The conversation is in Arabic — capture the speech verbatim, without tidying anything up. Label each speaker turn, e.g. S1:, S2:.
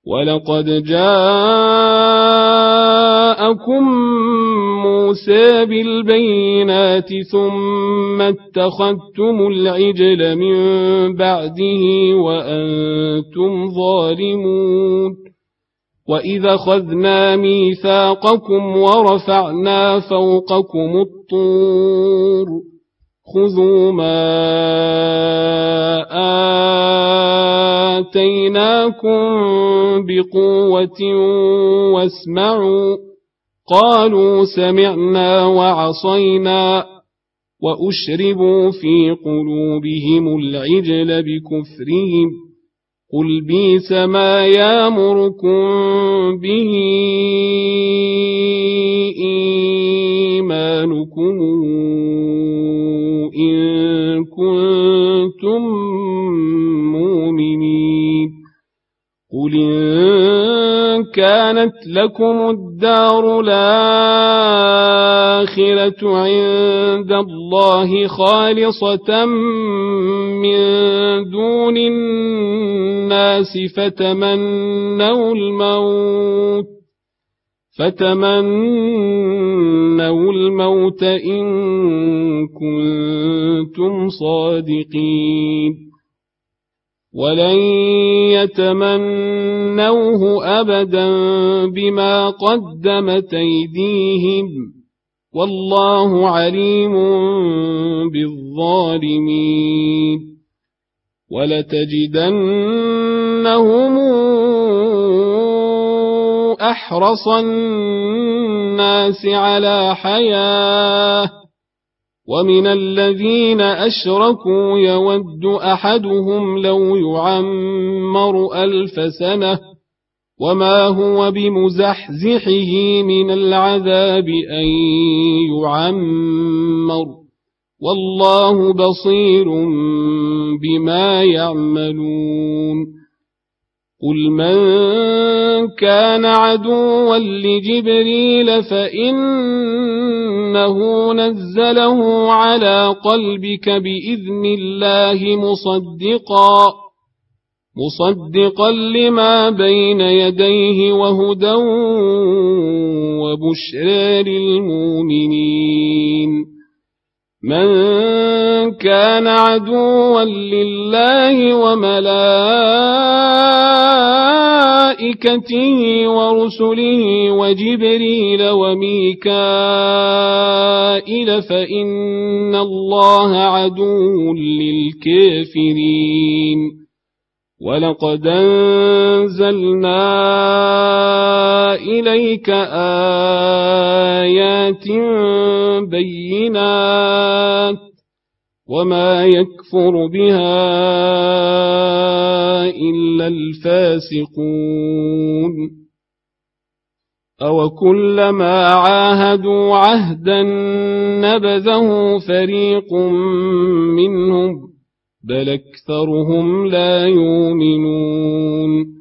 S1: ولقد جاءكم موسى بالبينات ثم اتخذتم العجل من بعده وأنتم ظالمون وإذا أخذنا ميثاقكم ورفعنا فوقكم الطور خذوا ما آتيناكم بقوة واسمعوا قالوا سمعنا وعصينا وأشربوا في قلوبهم العجل بكفرهم قل بئس ما يأمركم به إيمانكم إن كنتم مؤمنين قل إن كانت لكم الدار الآخرة عند الله خالصة من دون الناس فتمنوا الموت فتمنوا الموت إن كنتم صادقين ولن يتمنوه أبدا بما قدمت أيديهم والله عليم بالظالمين ولتجدنهم أحرص الناس على حياة ومن الذين أشركوا يود أحدهم لو يعمر ألف سنة وما هو بمزحزحه من العذاب أن يعمر والله بصير بما يعملون قل من كان عدوا لجبريل فإنه نزله على قلبك بإذن الله مصدقا مصدقا لما بين يديه وهدى وبشرى للمؤمنين من كان عدوا لله وملائكته ورسله وجبريل وميكائيل فإن الله عدو للكافرين ولقد أنزلنا إليك آيات بينات وما يكفر بها إلا الفاسقون أوكلما عاهدوا عهدا نبذه فريق منهم بل أكثرهم لا يؤمنون